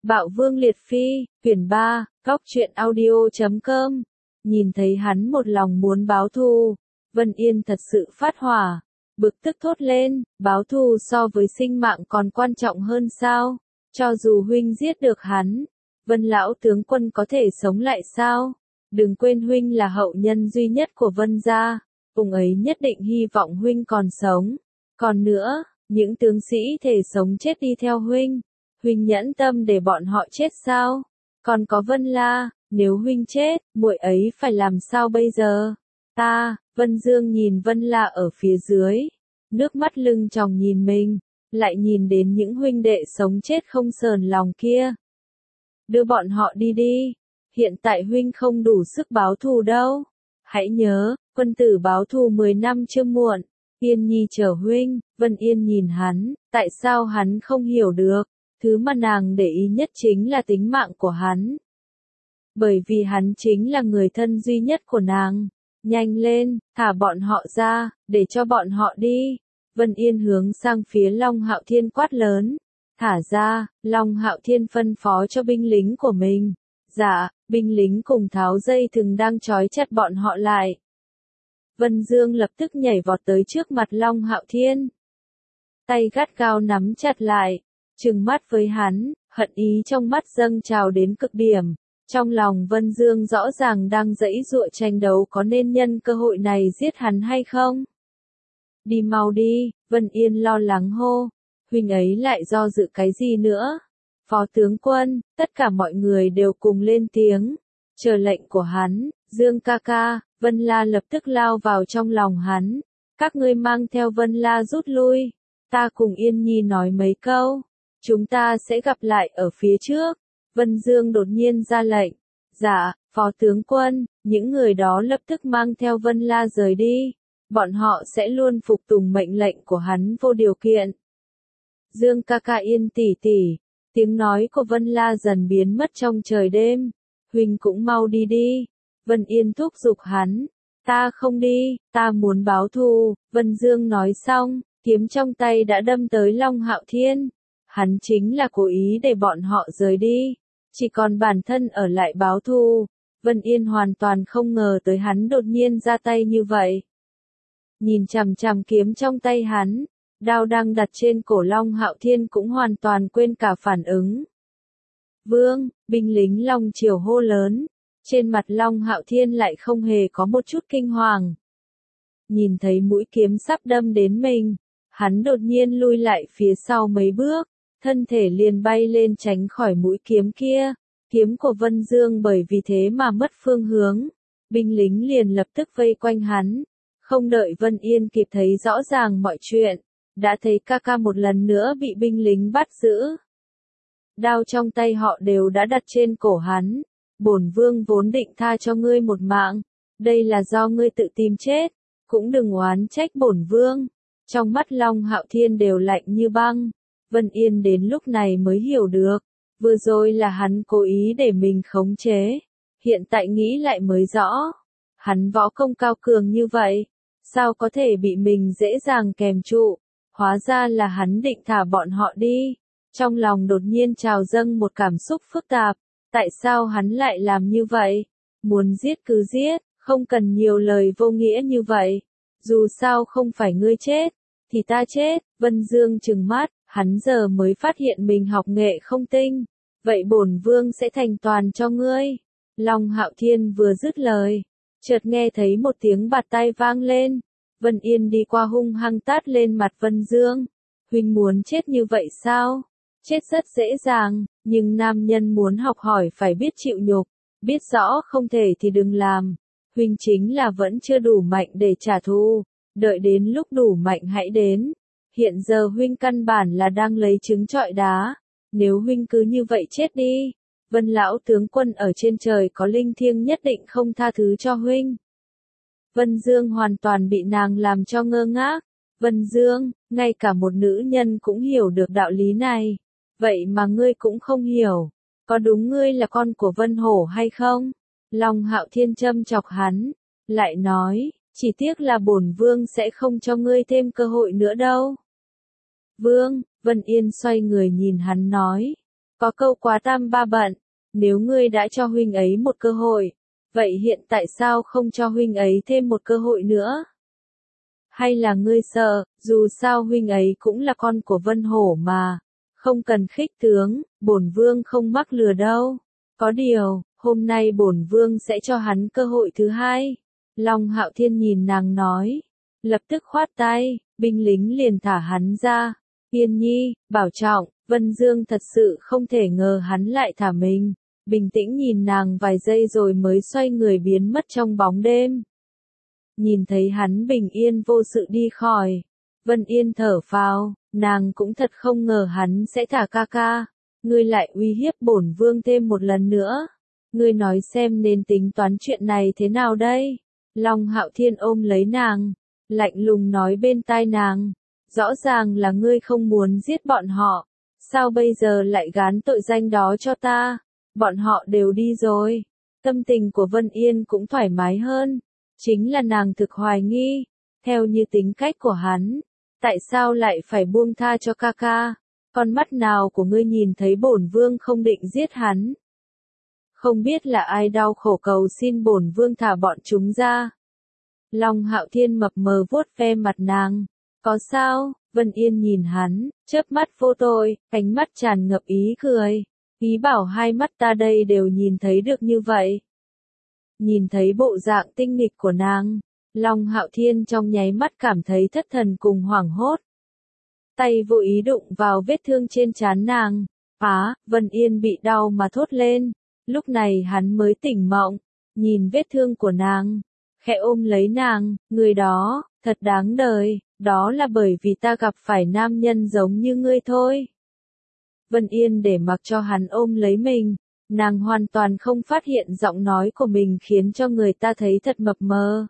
Bạo Vương Liệt Phi, quyển 3, Cóc truyện audio.com. Nhìn thấy hắn một lòng muốn báo thù, Vân Yên thật sự phát hỏa, bực tức thốt lên, báo thù so với sinh mạng còn quan trọng hơn sao? Cho dù huynh giết được hắn, Vân lão tướng quân có thể sống lại sao? Đừng quên huynh là hậu nhân duy nhất của Vân gia, ông ấy nhất định hy vọng huynh còn sống. Còn nữa, những tướng sĩ thể sống chết đi theo huynh, huynh nhẫn tâm để bọn họ chết sao? Còn có Vân La, nếu huynh chết, muội ấy phải làm sao bây giờ? Vân Dương nhìn Vân La ở phía dưới, nước mắt lưng tròng nhìn mình, lại nhìn đến những huynh đệ sống chết không sờn lòng kia. Đưa bọn họ đi đi, hiện tại huynh không đủ sức báo thù đâu. Hãy nhớ, quân tử báo thù 10 năm chưa muộn. Yên Nhi chờ huynh. Vân Yên nhìn hắn, tại sao hắn không hiểu được? Thứ mà nàng để ý nhất chính là tính mạng của hắn. Bởi vì hắn chính là người thân duy nhất của nàng. Nhanh lên, thả bọn họ ra, để cho bọn họ đi. Vân Yên hướng sang phía Long Hạo Thiên quát lớn. Thả ra, Long Hạo Thiên phân phó cho binh lính của mình. Dạ, binh lính cùng tháo dây thừng đang trói chặt bọn họ lại. Vân Dương lập tức nhảy vọt tới trước mặt Long Hạo Thiên. Tay gắt gao nắm chặt lại, trừng mắt với hắn, hận ý trong mắt dâng trào đến cực điểm. Trong lòng Vân Dương rõ ràng đang giãy giụa tranh đấu có nên nhân cơ hội này giết hắn hay không. Đi mau đi, Vân Yên lo lắng hô. Huynh ấy lại do dự cái gì nữa? Phó tướng quân, tất cả mọi người đều cùng lên tiếng. Chờ lệnh của hắn. Dương ca ca, Vân La lập tức lao vào trong lòng hắn. Các ngươi mang theo Vân La rút lui. Ta cùng Yên Nhi nói mấy câu. Chúng ta sẽ gặp lại ở phía trước. Vân Dương đột nhiên ra lệnh. Dạ, phó tướng quân, những người đó lập tức mang theo Vân La rời đi. Bọn họ sẽ luôn phục tùng mệnh lệnh của hắn vô điều kiện. Dương ca ca Yên tỷ tỷ. Tiếng nói của Vân La dần biến mất trong trời đêm. Huynh cũng mau đi đi. Vân Yên thúc giục hắn. Ta không đi, ta muốn báo thù. Vân Dương nói xong, kiếm trong tay đã đâm tới Long Hạo Thiên. Hắn chính là cố ý để bọn họ rời đi. Chỉ còn bản thân ở lại báo thù. Vân Yên hoàn toàn không ngờ tới hắn đột nhiên ra tay như vậy. Nhìn chằm chằm kiếm trong tay hắn, đao đang đặt trên cổ Long Hạo Thiên cũng hoàn toàn quên cả phản ứng. Vương, binh lính Long Triều hô lớn. Trên mặt Long Hạo Thiên lại không hề có một chút kinh hoàng. Nhìn thấy mũi kiếm sắp đâm đến mình, hắn đột nhiên lui lại phía sau mấy bước, thân thể liền bay lên tránh khỏi mũi kiếm kia. Kiếm của Vân Dương bởi vì thế mà mất phương hướng. Binh lính liền lập tức vây quanh hắn. Không đợi Vân Yên kịp thấy rõ ràng mọi chuyện, đã thấy ca ca một lần nữa bị binh lính bắt giữ. Đao trong tay họ đều đã đặt trên cổ hắn. Bổn vương vốn định tha cho ngươi một mạng, đây là do ngươi tự tìm chết, cũng đừng oán trách bổn vương. Trong mắt Long Hạo Thiên đều lạnh như băng. Vân Yên đến lúc này mới hiểu được, vừa rồi là hắn cố ý để mình khống chế, hiện tại nghĩ lại mới rõ. Hắn võ công cao cường như vậy, sao có thể bị mình dễ dàng kèm trụ? Hóa ra là hắn định thả bọn họ đi. Trong lòng đột nhiên trào dâng một cảm xúc phức tạp. Tại sao hắn lại làm như vậy? Muốn giết cứ giết, không cần nhiều lời vô nghĩa như vậy. Dù sao không phải ngươi chết, thì ta chết. Vân Dương trừng mắt, hắn giờ mới phát hiện mình học nghệ không tinh. Vậy bổn vương sẽ thành toàn cho ngươi. Long Hạo Thiên vừa dứt lời, chợt nghe thấy một tiếng bạt tai vang lên. Vân Yên đi qua hung hăng tát lên mặt Vân Dương. Huynh muốn chết như vậy sao? Chết rất dễ dàng, nhưng nam nhân muốn học hỏi phải biết chịu nhục, biết rõ không thể thì đừng làm. Huynh chính là vẫn chưa đủ mạnh để trả thù, đợi đến lúc đủ mạnh hãy đến. Hiện giờ huynh căn bản là đang lấy trứng trọi đá, nếu huynh cứ như vậy chết đi, Vân lão tướng quân ở trên trời có linh thiêng nhất định không tha thứ cho huynh. Vân Dương hoàn toàn bị nàng làm cho ngơ ngác. Vân Dương, ngay cả một nữ nhân cũng hiểu được đạo lý này. Vậy mà ngươi cũng không hiểu, có đúng ngươi là con của Vân Hổ hay không? Long Hạo Thiên châm chọc hắn, lại nói, chỉ tiếc là bổn vương sẽ không cho ngươi thêm cơ hội nữa đâu. Vương, Vân Yên xoay người nhìn hắn nói, Có câu quá tam ba bận, nếu ngươi đã cho huynh ấy một cơ hội, vậy hiện tại sao không cho huynh ấy thêm một cơ hội nữa? Hay là ngươi sợ, dù sao huynh ấy cũng là con của Vân Hổ mà, không cần khích tướng, bổn vương không mắc lừa đâu. Có điều, hôm nay bổn vương sẽ cho hắn cơ hội thứ hai. Long Hạo Thiên nhìn nàng nói, lập tức khoát tay, binh lính liền thả hắn ra. Yên nhi, bảo trọng, Vân Dương thật sự không thể ngờ hắn lại thả mình. Bình tĩnh nhìn nàng vài giây rồi mới xoay người biến mất trong bóng đêm. Nhìn thấy hắn bình yên vô sự đi khỏi, Vân Yên thở phào, nàng cũng thật không ngờ hắn sẽ thả ca ca. Ngươi lại uy hiếp bổn vương thêm một lần nữa. Ngươi nói xem nên tính toán chuyện này thế nào đây? Long Hạo Thiên ôm lấy nàng, lạnh lùng nói bên tai nàng, rõ ràng là ngươi không muốn giết bọn họ, sao bây giờ lại gán tội danh đó cho ta? Bọn họ đều đi rồi. Tâm tình của Vân Yên cũng thoải mái hơn, chính là nàng thực hoài nghi, theo như tính cách của hắn, tại sao lại phải buông tha cho ca ca? Con mắt nào của ngươi nhìn thấy bổn vương không định giết hắn? Không biết là ai đau khổ cầu xin bổn vương thả bọn chúng ra. Long Hạo Thiên mập mờ vuốt ve mặt nàng. Có sao? Vân Yên nhìn hắn, chớp mắt vô tội, ánh mắt tràn ngập ý cười. Ý bảo hai mắt ta đây đều nhìn thấy được như vậy. Nhìn thấy bộ dạng tinh nghịch của nàng, Long Hạo Thiên trong nháy mắt cảm thấy thất thần cùng hoảng hốt. Tay vô ý đụng vào vết thương trên trán nàng. Vân Yên bị đau mà thốt lên. Lúc này hắn mới tỉnh mộng, nhìn vết thương của nàng, khẽ ôm lấy nàng, người đó, thật đáng đời, đó là bởi vì ta gặp phải nam nhân giống như ngươi thôi. Vân Yên để mặc cho hắn ôm lấy mình, nàng hoàn toàn không phát hiện giọng nói của mình khiến cho người ta thấy thật mập mờ.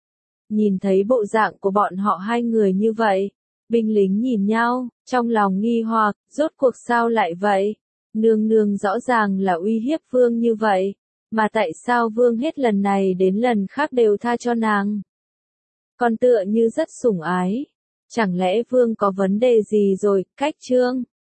Nhìn thấy bộ dạng của bọn họ hai người như vậy, binh lính nhìn nhau, trong lòng nghi hoặc, rốt cuộc sao lại vậy? Nương nương rõ ràng là uy hiếp vương như vậy, mà tại sao vương hết lần này đến lần khác đều tha cho nàng? Còn tựa như rất sủng ái, chẳng lẽ vương có vấn đề gì rồi? Cách chương